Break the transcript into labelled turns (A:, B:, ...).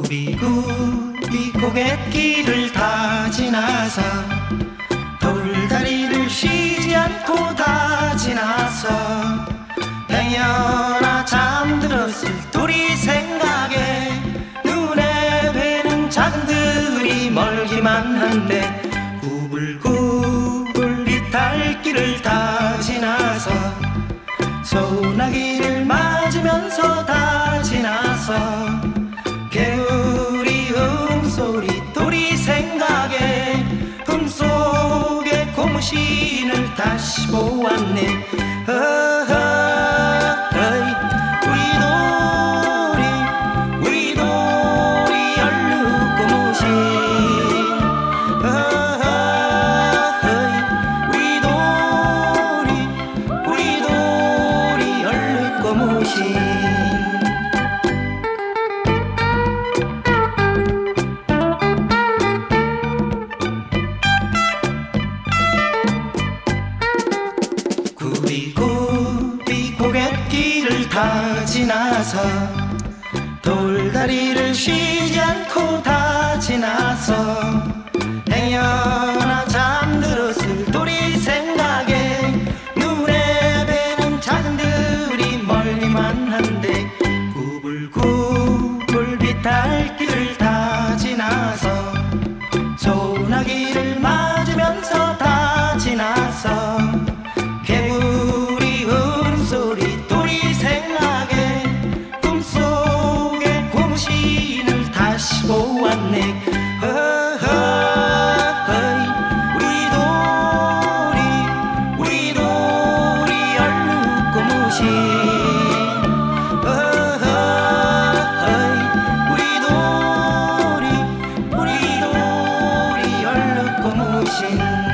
A: 구비구비 고갯길을 다 지나서 돌다리를 쉬지 않고 다 지나서 행여나 잠들었을 우리 생각에 눈에 뵈는 작은 들이 멀기만 한데 구불구불 이탈길을 다 지나서 소나기를 맞으면서 다 지나서 개구리 음소리 우리 생각에 꿈속의 고무신을 다시 보았네. 우리 돌이 얼룩 고무신 우리 돌이 얼룩 고무신. 구비구비 고갯길을 다 지나서 돌다리를 쉬지 않고 다 지나서 행여나 잠들었을 우리 생각에 눈에 뵈는 작은 들이 멀리만 한데 구불구불 비탈길을 다 지나서 소나기를 맞으면서 다 지나서 개구리 울음소리 우리 생각에 꿈속의 고무신을 다시 보았네. 우리 돌이 얼룩 고무신 우리 돌이 얼룩 고무신.